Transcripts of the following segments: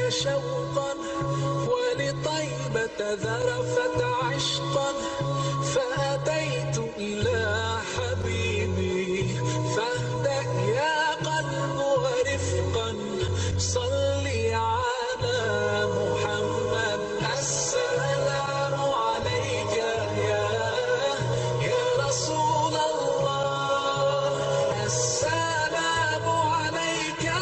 شوقا ولطيبة ذرفت عشقا، فأتيت إلى حبيبي فاهدأ يا قلب ورفقا، صلي على محمد. السلام عليك يا رسول الله، السلام عليك يا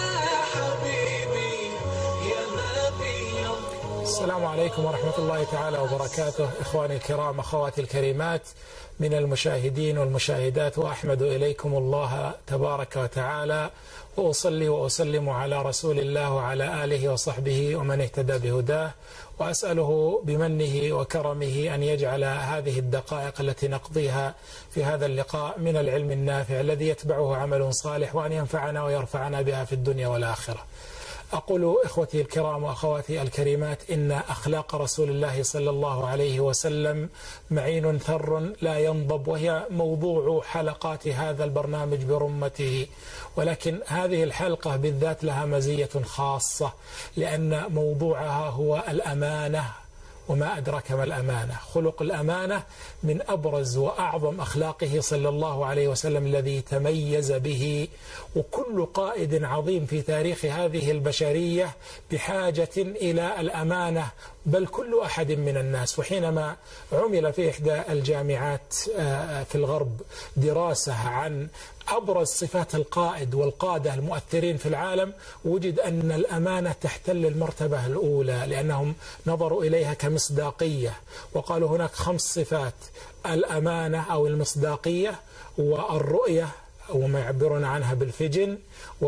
حبيبي يا نبي الله. السلام عليكم ورحمة الله تعالى وبركاته. إخواني الكرام، أخواتي الكريمات من المشاهدين والمشاهدات، وأحمد إليكم الله تبارك وتعالى، وأصلي وأسلم على رسول الله وعلى آله وصحبه ومن اهتدى بهداه، وأسأله بمنه وكرمه أن يجعل هذه الدقائق التي نقضيها في هذا اللقاء من العلم النافع الذي يتبعه عمل صالح، وأن ينفعنا ويرفعنا بها في الدنيا والآخرة. أقول إخوتي الكرام وأخواتي الكريمات، إن أخلاق رسول الله صلى الله عليه وسلم معين ثر لا ينضب، وهي موضوع حلقات هذا البرنامج برمته. ولكن هذه الحلقة بالذات لها مزية خاصة، لأن موضوعها هو الأمانة. وما أدرك ما الأمانة؟ خلق الأمانة من أبرز وأعظم أخلاقه صلى الله عليه وسلم الذي تميز به، وكل قائد عظيم في تاريخ هذه البشرية بحاجة إلى الأمانة، بل كل أحد من الناس. وحينما عمل في إحدى الجامعات في الغرب دراسة عن أبرز صفات القائد والقادة المؤثرين في العالم، وجد أن الأمانة تحتل المرتبة الأولى، لأنهم نظروا إليها كمصداقية، وقالوا هناك 5 صفات: الأمانة أو المصداقية، والرؤية وما يعبرون عنها بالفجن،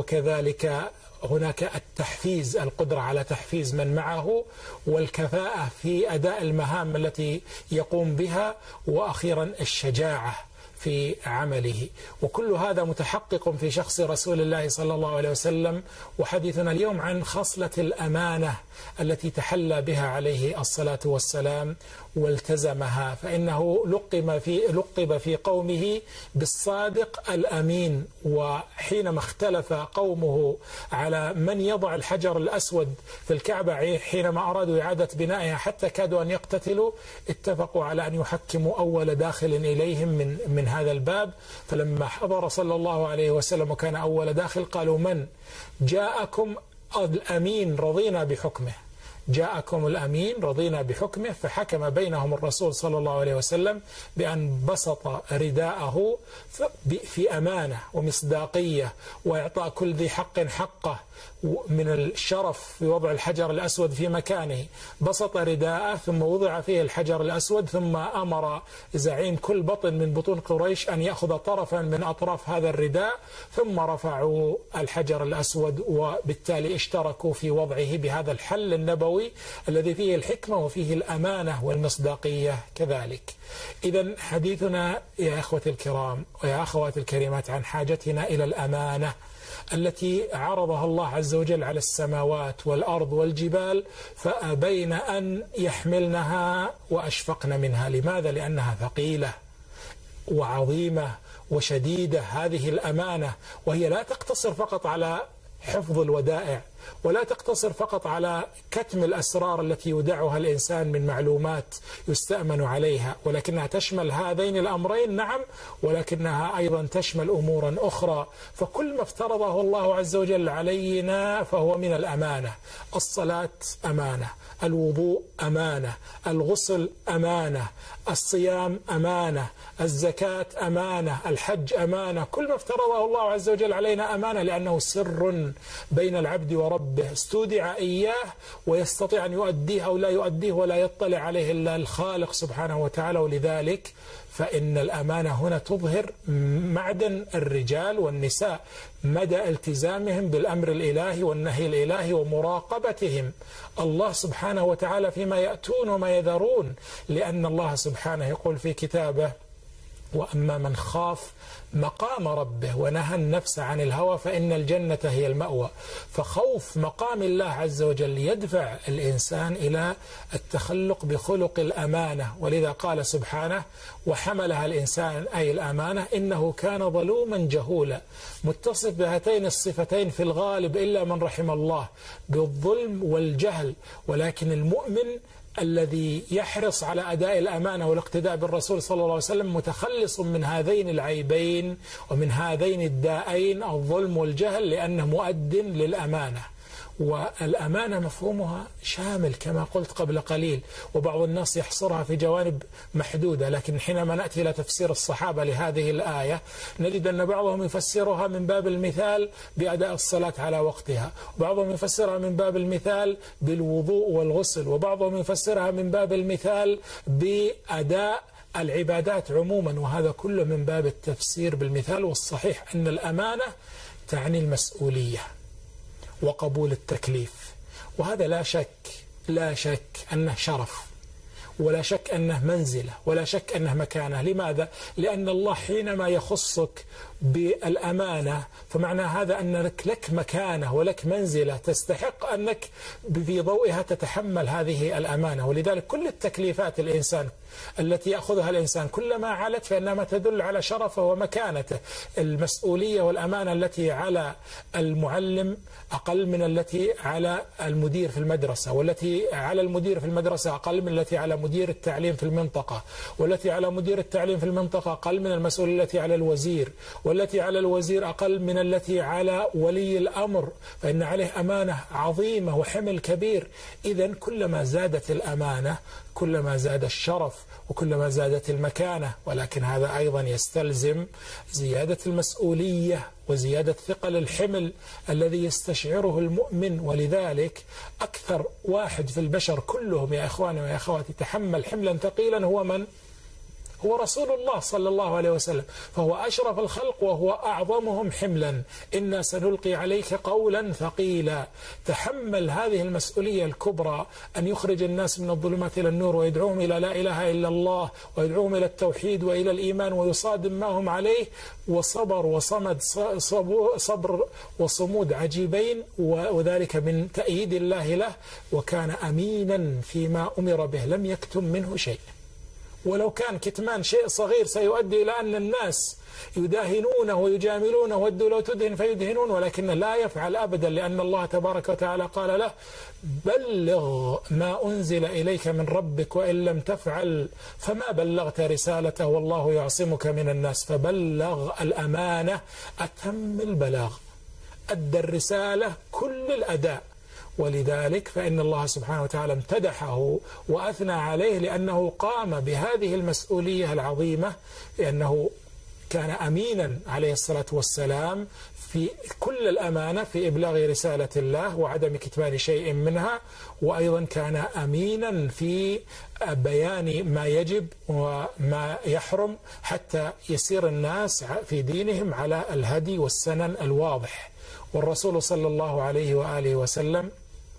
وكذلك هناك التحفيز، القدرة على تحفيز من معه، والكفاءة في أداء المهام التي يقوم بها، وأخيرا الشجاعة في عمله. وكل هذا متحقق في شخص رسول الله صلى الله عليه وسلم. وحديثنا اليوم عن خصلة الأمانة التي تحلى بها عليه الصلاة والسلام والتزمها، فإنه لقب في قومه بالصادق الأمين. وحينما اختلف قومه على من يضع الحجر الأسود في الكعبة حينما أرادوا إعادة بنائها حتى كادوا أن يقتتلوا، اتفقوا على أن يحكموا أول داخل إليهم من هذا الباب. فلما حضر صلى الله عليه وسلم وكان أول داخل، قالوا: من جاءكم الأمين رضينا بحكمه، جاءكم الأمين رضينا بحكمه. فحكم بينهم الرسول صلى الله عليه وسلم بأن بسط رداءه في أمانة ومصداقية، وإعطاء كل ذي حق حقه من الشرف في وضع الحجر الأسود في مكانه. بسط رداءه ثم وضع فيه الحجر الأسود، ثم أمر زعيم كل بطن من بطون قريش أن يأخذ طرفا من أطراف هذا الرداء، ثم رفعوا الحجر الأسود، وبالتالي اشتركوا في وضعه بهذا الحل النبوي الذي فيه الحكمة وفيه الأمانة والمصداقية كذلك. إذن حديثنا يا أخوتي الكرام ويا أخواتي الكريمات عن حاجتنا إلى الأمانة التي عرضها الله عز وجل على السماوات والأرض والجبال، فأبين أن يحملنها وأشفقن منها. لماذا؟ لأنها ثقيلة وعظيمة وشديدة هذه الأمانة، وهي لا تقتصر فقط على حفظ الودائع، ولا تقتصر فقط على كتم الأسرار التي يودعها الإنسان من معلومات يستأمن عليها، ولكنها تشمل هذين الأمرين نعم، ولكنها أيضا تشمل أمورا أخرى. فكل ما افترضه الله عز وجل علينا فهو من الأمانة. الصلاة أمانة، الوضوء أمانة، الغسل أمانة، الصيام أمانة، الزكاة أمانة، الحج أمانة. كل ما افترضه الله عز وجل علينا أمانة، لأنه سر بين العبد وربه، استودع إياه ويستطيع أن يؤديه أو لا يؤديه، ولا يطلع عليه إلا الخالق سبحانه وتعالى. ولذلك فإن الأمانة هنا تظهر معدن الرجال والنساء، مدى التزامهم بالأمر الإلهي والنهي الإلهي ومراقبتهم الله سبحانه وتعالى فيما يأتون وما يذرون. لأن الله سبحانه يقول في كتابه: وأما من خاف مقام ربه ونهى النفس عن الهوى فإن الجنة هي المأوى. فخوف مقام الله عز وجل يدفع الإنسان إلى التخلق بخلق الأمانة، ولذا قال سبحانه: وحملها الإنسان أي الأمانة إنه كان ظلوما جهولا. متصف بهاتين الصفتين في الغالب إلا من رحم الله، بالظلم والجهل. ولكن المؤمن الذي يحرص على أداء الأمانة والاقتداء بالرسول صلى الله عليه وسلم متخلص من هذين العيبين ومن هذين الداءين الظلم والجهل، لأنه مؤد للأمانة. والأمانة مفهومها شامل كما قلت قبل قليل، وبعض الناس يحصرها في جوانب محدودة، لكن حينما نأتي إلى تفسير الصحابة لهذه الآية نجد أن بعضهم يفسرها من باب المثال بأداء الصلاة على وقتها، وبعضهم يفسرها من باب المثال بالوضوء والغسل، وبعضهم يفسرها من باب المثال بأداء العبادات عموما، وهذا كله من باب التفسير بالمثال. والصحيح أن الأمانة تعني المسؤولية وقبول التكليف، وهذا لا شك أنه شرف، ولا شك أنه منزلة، ولا شك أنه مكانة. لماذا؟ لأن الله حينما يخصك بالأمانة فمعنى هذا أن لك مكانة ولك منزلة تستحق أنك في ضوئها تتحمل هذه الأمانة. ولذلك كل التكليفات الإنسان التي يأخذها الإنسان كلما علت فإنما تدل على شرفه ومكانته. المسؤولية والأمانة التي على المعلم أقل من التي على المدير في المدرسة، والتي على المدير في المدرسة أقل من التي على مدير التعليم في المنطقة، والتي على مدير التعليم في المنطقة أقل من المسؤولية التي على الوزير، والتي على الوزير أقل من التي على ولي الأمر، فإن عليه أمانة عظيمة وحمل كبير. إذن كلما زادت الأمانة كلما زاد الشرف وكلما زادت المكانة، ولكن هذا أيضا يستلزم زيادة المسؤولية وزيادة ثقل الحمل الذي يستشعره المؤمن. ولذلك أكثر واحد في البشر كلهم يا إخواني ويا أخواتي تحمل حملا ثقيلا هو من؟ هو رسول الله صلى الله عليه وسلم، فهو أشرف الخلق وهو أعظمهم حملا. إنا سنلقي عليك قولا ثقيلا. تحمل هذه المسؤولية الكبرى أن يخرج الناس من الظلمات إلى النور ويدعوهم إلى لا إله إلا الله ويدعوهم إلى التوحيد وإلى الإيمان ويصادم ما هم عليه، وصبر وصمد، صبر وصمود عجيبين، وذلك من تأييد الله له. وكان أمينا فيما أمر به، لم يكتم منه شيء، ولو كان كتمان شيء صغير سيؤدي إلى أن الناس يداهنونه ويجاملونه ودوا لو تدهن فيدهنون، ولكن لا يفعل أبدا، لأن الله تبارك وتعالى قال له: بلغ ما أنزل إليك من ربك وإن لم تفعل فما بلغت رسالته والله يعصمك من الناس. فبلغ الأمانة أتم البلاغ، أدى الرسالة كل الأداء. ولذلك فإن الله سبحانه وتعالى امتدحه وأثنى عليه لأنه قام بهذه المسؤولية العظيمة، لأنه كان أمينا عليه الصلاة والسلام في كل الأمانة في إبلاغ رسالة الله وعدم كتمان شيء منها، وأيضا كان أمينا في بيان ما يجب وما يحرم حتى يسير الناس في دينهم على الهدي والسنن الواضح. والرسول صلى الله عليه وآله وسلم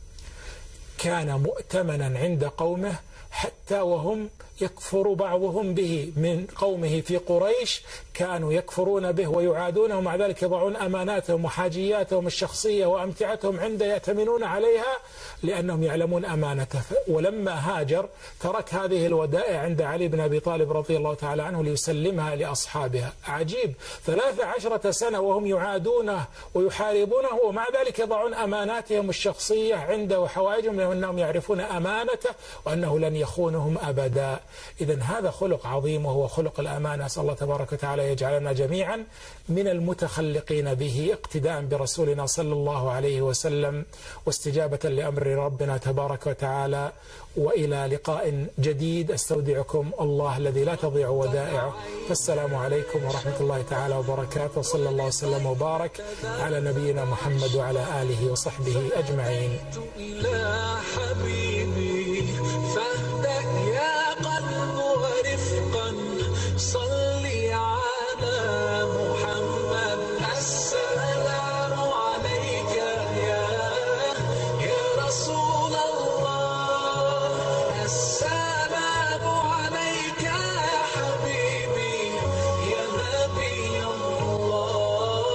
كان مؤتمنا عند قومه، حتى وهم يكفر بعضهم به من قومه في قريش كانوا يكفرون به ويعادونه، ومع ذلك يضعون أماناتهم وحاجياتهم الشخصية وأمتعتهم عنده يأتمنون عليها لأنهم يعلمون أمانته. ولما هاجر ترك هذه الودائع عند علي بن أبي طالب رضي الله تعالى عنه ليسلمها لأصحابها. عجيب، 13 سنة وهم يعادونه ويحاربونه، ومع ذلك يضعون أماناتهم الشخصية عنده وحوائجهم لأنهم يعرفون أمانته وأنه لن يخونهم أبدا. إذن هذا خلق عظيم وهو خلق الأمانة. أسأل الله تبارك وتعالى يجعلنا جميعا من المتخلقين به اقتداء برسولنا صلى الله عليه وسلم واستجابة لأمر ربنا تبارك وتعالى. وإلى لقاء جديد أستودعكم الله الذي لا تضيع ودائعه، فالسلام عليكم ورحمة الله تعالى وبركاته، صلى الله وسلم وبارك على نبينا محمد وعلى آله وصحبه أجمعين. إلى حبيبي